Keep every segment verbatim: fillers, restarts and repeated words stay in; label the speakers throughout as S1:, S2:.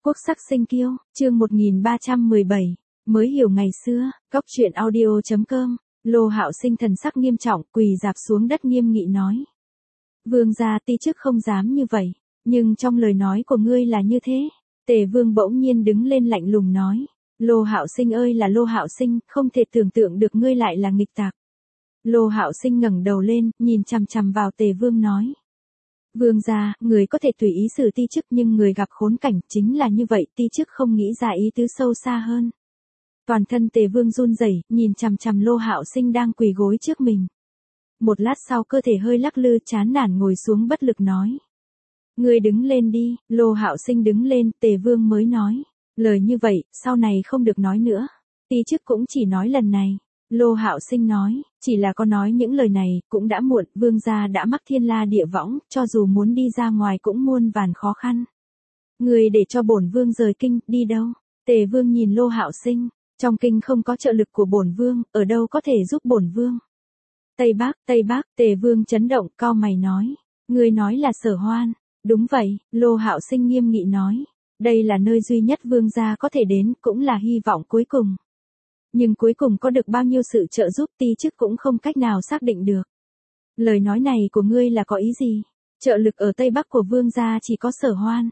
S1: Quốc sắc sinh kiêu, chương một nghìn ba trăm mười bảy, mới hiểu ngày xưa, cóc truyện audio.com, Lô Hạo Sinh thần sắc nghiêm trọng, quỳ rạp xuống đất nghiêm nghị nói. Vương gia ti chức không dám như vậy, nhưng trong lời nói của ngươi là như thế. Tề Vương bỗng nhiên đứng lên lạnh lùng nói. Lô Hạo Sinh ơi là Lô Hạo Sinh, không thể tưởng tượng được ngươi lại là nghịch tặc. Lô Hạo Sinh ngẩng đầu lên, nhìn chằm chằm vào Tề Vương nói. Vương gia, người có thể tùy ý xử ti chức nhưng người gặp khốn cảnh chính là như vậy, ti chức không nghĩ ra ý tứ sâu xa hơn. Toàn thân Tề Vương run rẩy, nhìn chằm chằm Lô Hạo Sinh đang quỳ gối trước mình. Một lát sau cơ thể hơi lắc lư, chán nản ngồi xuống bất lực nói. Người đứng lên đi. Lô Hạo Sinh đứng lên, Tề Vương mới nói. Lời như vậy, sau này không được nói nữa. Ti chức cũng chỉ nói lần này. Lô Hạo Sinh nói, chỉ là có nói những lời này, cũng đã muộn, vương gia đã mắc thiên la địa võng, cho dù muốn đi ra ngoài cũng muôn vàn khó khăn. Người để cho bổn vương rời kinh, đi đâu? Tề Vương nhìn Lô Hạo Sinh, trong kinh không có trợ lực của bổn vương, ở đâu có thể giúp bổn vương? Tây Bắc, Tây Bắc, Tề Vương chấn động, cau mày nói, người nói là Sở Hoan. Đúng vậy, Lô Hạo Sinh nghiêm nghị nói, đây là nơi duy nhất vương gia có thể đến, cũng là hy vọng cuối cùng. Nhưng cuối cùng có được bao nhiêu sự trợ giúp ti chức cũng không cách nào xác định được. Lời nói này của ngươi là có ý gì? Trợ lực ở Tây Bắc của vương gia chỉ có Sở Hoan.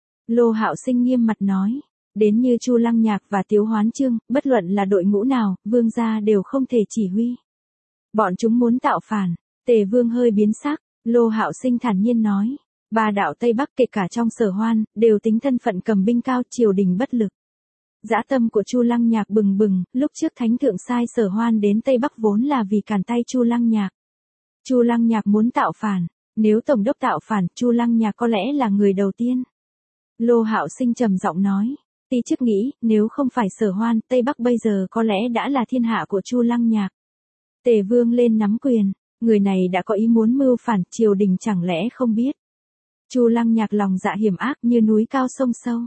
S1: Lô Hạo Sinh nghiêm mặt nói, đến như Chu Lăng Nhạc và Tiếu Hoán Chương, bất luận là đội ngũ nào, vương gia đều không thể chỉ huy. Bọn chúng muốn tạo phản. Tề Vương hơi biến sắc, Lô Hạo Sinh thản nhiên nói, ba đạo Tây Bắc kể cả trong Sở Hoan, đều tính thân phận cầm binh cao, triều đình bất lực. Dã tâm của Chu Lăng Nhạc bừng bừng, lúc trước thánh thượng sai Sở Hoan đến Tây Bắc vốn là vì cản tay Chu Lăng Nhạc. Chu Lăng Nhạc muốn tạo phản, nếu tổng đốc tạo phản, Chu Lăng Nhạc có lẽ là người đầu tiên. Lô Hạo Sinh trầm giọng nói, ti chức nghĩ, nếu không phải Sở Hoan, Tây Bắc bây giờ có lẽ đã là thiên hạ của Chu Lăng Nhạc. Tề Vương lên nắm quyền, người này đã có ý muốn mưu phản, triều đình chẳng lẽ không biết. Chu Lăng Nhạc lòng dạ hiểm ác như núi cao sông sâu.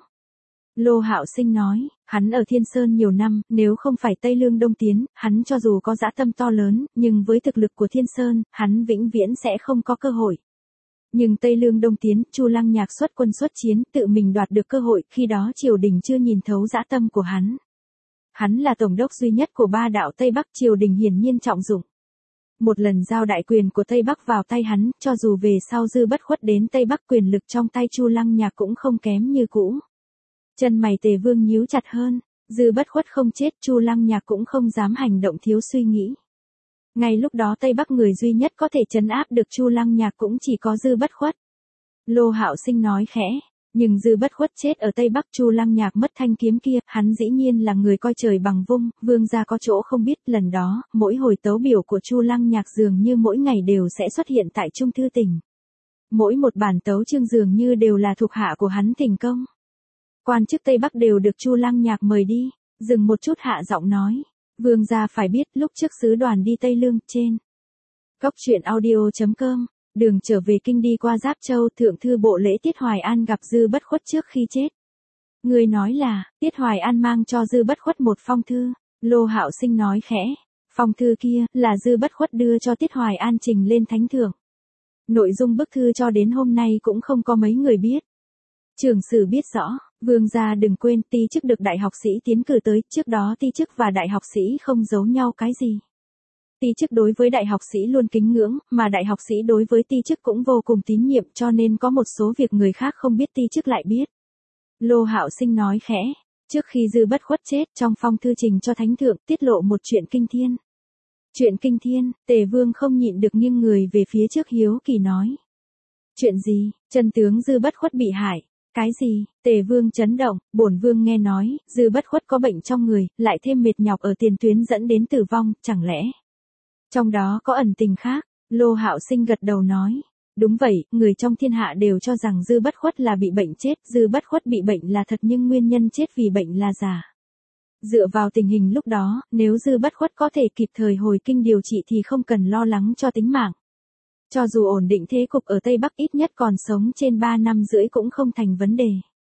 S1: Lô Hạo Sinh nói, hắn ở Thiên Sơn nhiều năm, nếu không phải Tây Lương Đông Tiến, hắn cho dù có dã tâm to lớn, nhưng với thực lực của Thiên Sơn, hắn vĩnh viễn sẽ không có cơ hội. Nhưng Tây Lương Đông Tiến, Chu Lăng Nhạc xuất quân xuất chiến, tự mình đoạt được cơ hội, khi đó triều đình chưa nhìn thấu dã tâm của hắn. Hắn là tổng đốc duy nhất của ba đạo Tây Bắc, triều đình hiển nhiên trọng dụng. Một lần giao đại quyền của Tây Bắc vào tay hắn, cho dù về sau Dư Bất Khuất đến Tây Bắc, quyền lực trong tay Chu Lăng Nhạc cũng không kém như cũ. Chân mày Tề Vương nhíu chặt hơn, Dư Bất Khuất không chết, Chu Lăng Nhạc cũng không dám hành động thiếu suy nghĩ. Ngay lúc đó Tây Bắc người duy nhất có thể trấn áp được Chu Lăng Nhạc cũng chỉ có Dư Bất Khuất. Lô Hạo Sinh nói khẽ, nhưng Dư Bất Khuất chết ở Tây Bắc, Chu Lăng Nhạc mất thanh kiếm kia, hắn dĩ nhiên là người coi trời bằng vung, vương gia có chỗ không biết, lần đó, mỗi hồi tấu biểu của Chu Lăng Nhạc dường như mỗi ngày đều sẽ xuất hiện tại Trung Thư Tỉnh. Mỗi một bản tấu chương dường như đều là thuộc hạ của hắn thành công. Quan chức Tây Bắc đều được Chu Lăng Nhạc mời đi, dừng một chút hạ giọng nói, vương gia phải biết lúc trước sứ đoàn đi Tây Lương, trên cóc truyện audio.com, đường trở về kinh đi qua Giáp Châu, thượng thư bộ lễ Tiết Hoài An gặp Dư Bất Khuất trước khi chết. Người nói là, Tiết Hoài An mang cho Dư Bất Khuất một phong thư, Lô Hạo Sinh nói khẽ, phong thư kia, là Dư Bất Khuất đưa cho Tiết Hoài An trình lên thánh thượng. Nội dung bức thư cho đến hôm nay cũng không có mấy người biết. Trường sử biết rõ, vương gia đừng quên, ti chức được đại học sĩ tiến cử tới, trước đó ti chức và đại học sĩ không giấu nhau cái gì. Ti chức đối với đại học sĩ luôn kính ngưỡng, mà đại học sĩ đối với ti chức cũng vô cùng tín nhiệm, cho nên có một số việc người khác không biết ti chức lại biết. Lô Hạo Sinh nói khẽ, trước khi Dư Bất Khuất chết, trong phong thư trình cho thánh thượng tiết lộ một chuyện kinh thiên. Chuyện kinh thiên, Tề Vương không nhịn được nghiêng người về phía trước hiếu kỳ nói. Chuyện gì? Chân tướng Dư Bất Khuất bị hại. Cái gì? Tề Vương chấn động, bổn vương nghe nói, Dư Bất Khuất có bệnh trong người, lại thêm mệt nhọc ở tiền tuyến dẫn đến tử vong, chẳng lẽ trong đó có ẩn tình khác? Lô Hạo Sinh gật đầu nói, đúng vậy, người trong thiên hạ đều cho rằng Dư Bất Khuất là bị bệnh chết, Dư Bất Khuất bị bệnh là thật nhưng nguyên nhân chết vì bệnh là giả. Dựa vào tình hình lúc đó, nếu Dư Bất Khuất có thể kịp thời hồi kinh điều trị thì không cần lo lắng cho tính mạng. Cho dù ổn định thế cục ở Tây Bắc, ít nhất còn sống trên ba năm rưỡi cũng không thành vấn đề.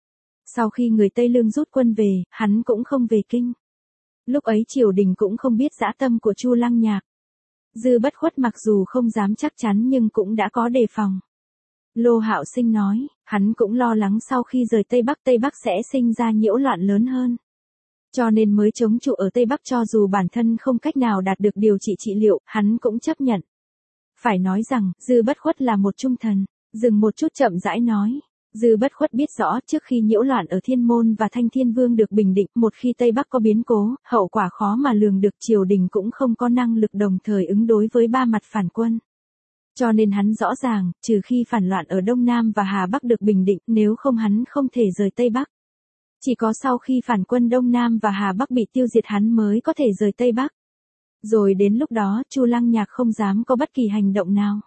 S1: Sau khi người Tây Lương rút quân về, hắn cũng không về kinh. Lúc ấy triều đình cũng không biết dã tâm của Chu Lăng Nhạc. Dư Bất Khuất mặc dù không dám chắc chắn nhưng cũng đã có đề phòng. Lô Hạo Sinh nói, hắn cũng lo lắng sau khi rời Tây Bắc Tây Bắc sẽ sinh ra nhiễu loạn lớn hơn. Cho nên mới chống trụ ở Tây Bắc cho dù bản thân không cách nào đạt được điều trị trị liệu, hắn cũng chấp nhận. Phải nói rằng, Dư Bất Khuất là một trung thần. Dừng một chút chậm rãi nói. Dư Bất Khuất biết rõ trước khi nhiễu loạn ở Thiên Môn và Thanh Thiên Vương được bình định, một khi Tây Bắc có biến cố, hậu quả khó mà lường được, triều đình cũng không có năng lực đồng thời ứng đối với ba mặt phản quân. Cho nên hắn rõ ràng, trừ khi phản loạn ở Đông Nam và Hà Bắc được bình định, nếu không hắn không thể rời Tây Bắc. Chỉ có sau khi phản quân Đông Nam và Hà Bắc bị tiêu diệt hắn mới có thể rời Tây Bắc. Rồi đến lúc đó, Chu Lăng Nhạc không dám có bất kỳ hành động nào.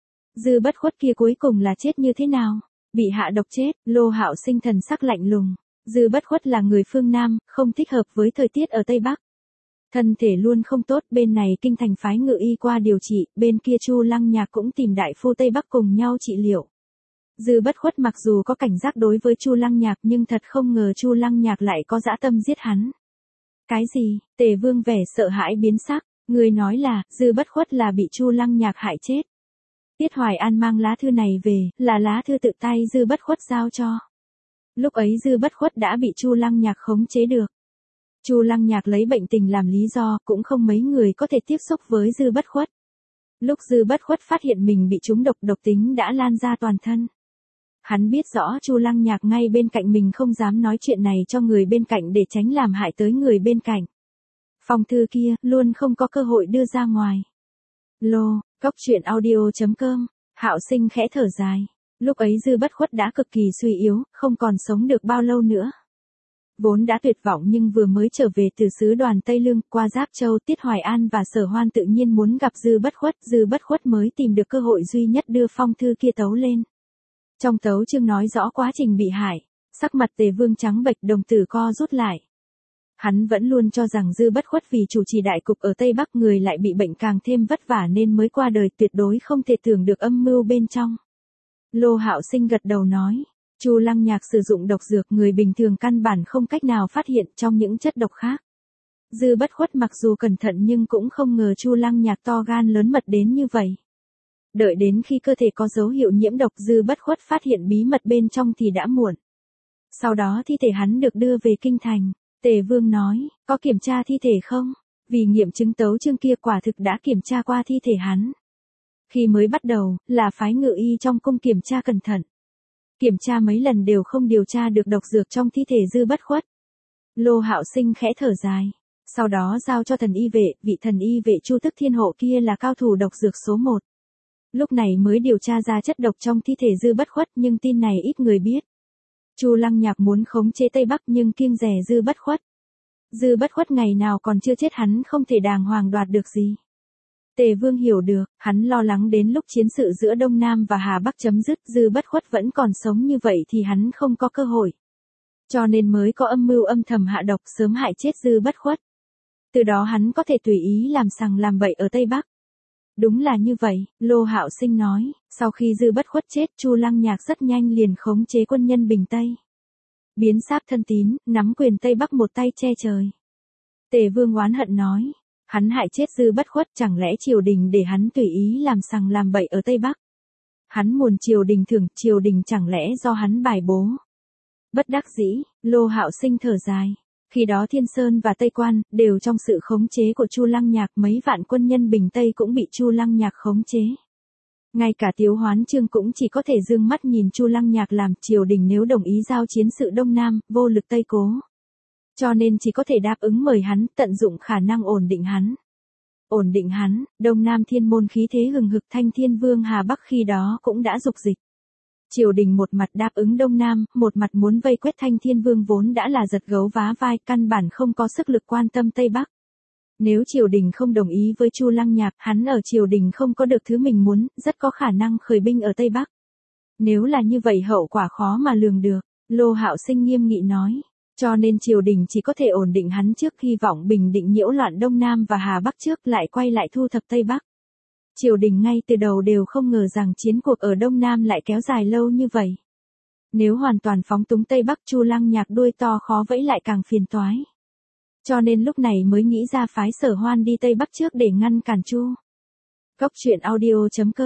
S1: Dư Bất Khuất kia cuối cùng là chết như thế nào? Bị hạ độc chết. Lô Hạo Sinh thần sắc lạnh lùng. Dư Bất Khuất là người phương Nam, không thích hợp với thời tiết ở Tây Bắc. Thân thể luôn không tốt, bên này kinh thành phái ngự y qua điều trị, bên kia Chu Lăng Nhạc cũng tìm đại phu Tây Bắc cùng nhau trị liệu. Dư Bất Khuất mặc dù có cảnh giác đối với Chu Lăng Nhạc nhưng thật không ngờ Chu Lăng Nhạc lại có dã tâm giết hắn. Cái gì? Tề Vương vẻ sợ hãi biến sắc, người nói là, Dư Bất Khuất là bị Chu Lăng Nhạc hại chết. Tiết Hoài An mang lá thư này về, là lá thư tự tay Dư Bất Khuất giao cho. Lúc ấy Dư Bất Khuất đã bị Chu Lăng Nhạc khống chế được. Chu Lăng Nhạc lấy bệnh tình làm lý do, cũng không mấy người có thể tiếp xúc với Dư Bất Khuất. Lúc Dư Bất Khuất phát hiện mình bị trúng độc, độc tính đã lan ra toàn thân. Hắn biết rõ Chu Lăng Nhạc ngay bên cạnh mình không dám nói chuyện này cho người bên cạnh để tránh làm hại tới người bên cạnh. Phong thư kia, luôn không có cơ hội đưa ra ngoài. Lô, Cốc Truyện Audio chấm com, Hạo Sinh khẽ thở dài. Lúc ấy Dư Bất Khuất đã cực kỳ suy yếu, không còn sống được bao lâu nữa. Vốn đã tuyệt vọng nhưng vừa mới trở về từ sứ đoàn Tây Lương, qua Giáp Châu, Tiết Hoài An và Sở Hoan tự nhiên muốn gặp Dư Bất Khuất, Dư Bất Khuất mới tìm được cơ hội duy nhất đưa phong thư kia tấu lên. Trong tấu chương nói rõ quá trình bị hại, sắc mặt Tề Vương trắng bệch, đồng tử co rút lại. Hắn vẫn luôn cho rằng Dư Bất Khuất vì chủ trì đại cục ở Tây Bắc người lại bị bệnh càng thêm vất vả nên mới qua đời, tuyệt đối không thể tưởng được âm mưu bên trong. Lô Hạo Sinh gật đầu nói, Chu Lăng Nhạc sử dụng độc dược người bình thường căn bản không cách nào phát hiện trong những chất độc khác. Dư Bất Khuất mặc dù cẩn thận nhưng cũng không ngờ Chu Lăng Nhạc to gan lớn mật đến như vậy. Đợi đến khi cơ thể có dấu hiệu nhiễm độc, Dư Bất Khuất phát hiện bí mật bên trong thì đã muộn. Sau đó thi thể hắn được đưa về kinh thành. Tề Vương nói, có kiểm tra thi thể không? Vì nghiệm chứng tấu chương kia quả thực đã kiểm tra qua thi thể hắn. Khi mới bắt đầu, là phái ngự y trong cung kiểm tra cẩn thận. Kiểm tra mấy lần đều không điều tra được độc dược trong thi thể Dư Bất Khuất. Lô Hạo Sinh khẽ thở dài. Sau đó giao cho thần y vệ, vị thần y vệ Chu Tức Thiên Hộ kia là cao thủ độc dược số một. Lúc này mới điều tra ra chất độc trong thi thể Dư Bất Khuất nhưng tin này ít người biết. Chu Lăng Nhạc muốn khống chế Tây Bắc nhưng kiêng dè Dư Bất Khuất. Dư Bất Khuất ngày nào còn chưa chết hắn không thể đàng hoàng đoạt được gì. Tề Vương hiểu được, hắn lo lắng đến lúc chiến sự giữa Đông Nam và Hà Bắc chấm dứt, Dư Bất Khuất vẫn còn sống như vậy thì hắn không có cơ hội. Cho nên mới có âm mưu âm thầm hạ độc sớm hại chết Dư Bất Khuất. Từ đó hắn có thể tùy ý làm sằng làm bậy ở Tây Bắc. Đúng là như vậy, Lô Hạo Sinh nói, sau khi Dư Bất Khuất chết, Chu Lăng Nhạc rất nhanh liền khống chế quân nhân Bình Tây. Biến sáp thân tín, nắm quyền Tây Bắc một tay che trời. Tề Vương oán hận nói, hắn hại chết Dư Bất Khuất, chẳng lẽ triều đình để hắn tùy ý làm sằng làm bậy ở Tây Bắc? Hắn muốn triều đình thưởng, triều đình chẳng lẽ do hắn bài bố? Bất đắc dĩ, Lô Hạo Sinh thở dài. Khi đó Thiên Sơn và Tây Quan, đều trong sự khống chế của Chu Lăng Nhạc, mấy vạn quân nhân Bình Tây cũng bị Chu Lăng Nhạc khống chế. Ngay cả Tiếu Hoán Chương cũng chỉ có thể dương mắt nhìn Chu Lăng Nhạc làm, triều đình nếu đồng ý giao chiến sự Đông Nam, vô lực Tây Cố. Cho nên chỉ có thể đáp ứng mời hắn, tận dụng khả năng ổn định hắn. Ổn định hắn, Đông Nam Thiên Môn khí thế hừng hực, Thanh Thiên Vương Hà Bắc khi đó cũng đã dục dịch. Triều đình một mặt đáp ứng Đông Nam, một mặt muốn vây quét Thanh Thiên Vương vốn đã là giật gấu vá vai, căn bản không có sức lực quan tâm Tây Bắc. Nếu triều đình không đồng ý với Chu Lăng Nhạc, hắn ở triều đình không có được thứ mình muốn, rất có khả năng khởi binh ở Tây Bắc. Nếu là như vậy hậu quả khó mà lường được, Lô Hạo Sinh nghiêm nghị nói. Cho nên triều đình chỉ có thể ổn định hắn trước, hy vọng bình định nhiễu loạn Đông Nam và Hà Bắc trước, lại quay lại thu thập Tây Bắc. Triều đình ngay từ đầu đều không ngờ rằng chiến cuộc ở Đông Nam lại kéo dài lâu như vậy. Nếu hoàn toàn phóng túng Tây Bắc, Chu Lăng Nhạc đuôi to khó vẫy lại càng phiền toái. Cho nên lúc này mới nghĩ ra phái Sở Hoan đi Tây Bắc trước để ngăn cản Chu. Cốc Truyện Audio chấm com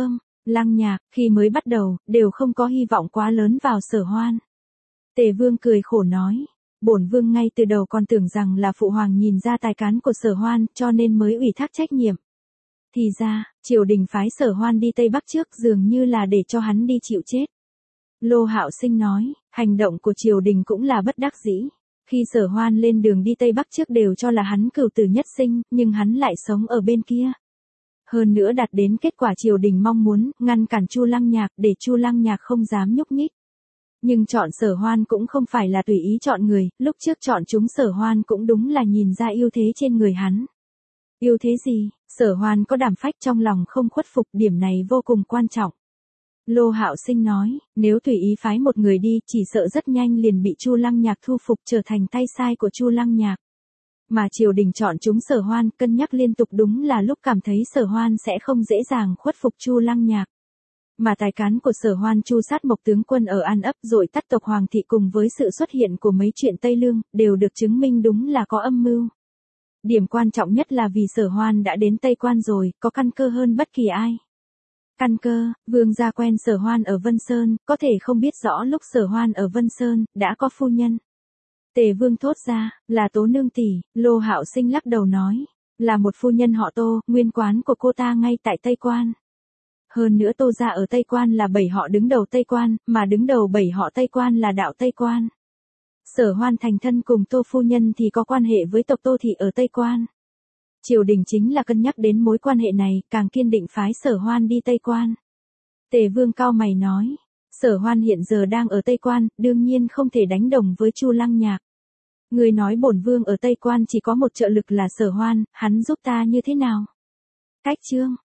S1: Lăng Nhạc, khi mới bắt đầu, đều không có hy vọng quá lớn vào Sở Hoan. Tề Vương cười khổ nói, bổn vương ngay từ đầu còn tưởng rằng là phụ hoàng nhìn ra tài cán của Sở Hoan, cho nên mới ủy thác trách nhiệm. Thì ra, triều đình phái Sở Hoan đi Tây Bắc trước dường như là để cho hắn đi chịu chết. Lô Hạo Sinh nói, hành động của triều đình cũng là bất đắc dĩ. Khi Sở Hoan lên đường đi Tây Bắc trước đều cho là hắn cửu tử nhất sinh, nhưng hắn lại sống ở bên kia. Hơn nữa đạt đến kết quả triều đình mong muốn, ngăn cản Chu Lăng Nhạc để Chu Lăng Nhạc không dám nhúc nhích. Nhưng chọn Sở Hoan cũng không phải là tùy ý chọn người, lúc trước chọn chúng Sở Hoan cũng đúng là nhìn ra ưu thế trên người hắn. Ưu thế gì? Sở Hoan có đảm phách trong lòng không khuất phục, điểm này vô cùng quan trọng. Lô Hạo Sinh nói, nếu tùy ý phái một người đi, chỉ sợ rất nhanh liền bị Chu Lăng Nhạc thu phục trở thành tay sai của Chu Lăng Nhạc. Mà triều đình chọn chúng Sở Hoan, cân nhắc liên tục đúng là lúc cảm thấy Sở Hoan sẽ không dễ dàng khuất phục Chu Lăng Nhạc. Mà tài cán của Sở Hoan chu sát Mộc tướng quân ở An Ấp rồi tắt tộc Hoàng thị cùng với sự xuất hiện của mấy chuyện Tây Lương, đều được chứng minh đúng là có âm mưu. Điểm quan trọng nhất là vì Sở Hoan đã đến Tây Quan rồi, có căn cơ hơn bất kỳ ai. Căn cơ, vương gia quen Sở Hoan ở Vân Sơn, có thể không biết rõ lúc Sở Hoan ở Vân Sơn, đã có phu nhân. Tề Vương thốt ra, là Tố nương tỷ. Lô Hạo Sinh lắc đầu nói, là một phu nhân họ Tô, nguyên quán của cô ta ngay tại Tây Quan. Hơn nữa Tô gia ở Tây Quan là bảy họ đứng đầu Tây Quan, mà đứng đầu bảy họ Tây Quan là đạo Tây Quan. Sở Hoan thành thân cùng Tô phu nhân thì có quan hệ với tộc Tô thị ở Tây Quan. Triều đình chính là cân nhắc đến mối quan hệ này, càng kiên định phái Sở Hoan đi Tây Quan. Tề Vương cao mày nói, Sở Hoan hiện giờ đang ở Tây Quan, đương nhiên không thể đánh đồng với Chu Lăng Nhạc. Người nói bổn vương ở Tây Quan chỉ có một trợ lực là Sở Hoan, hắn giúp ta như thế nào? Cách chương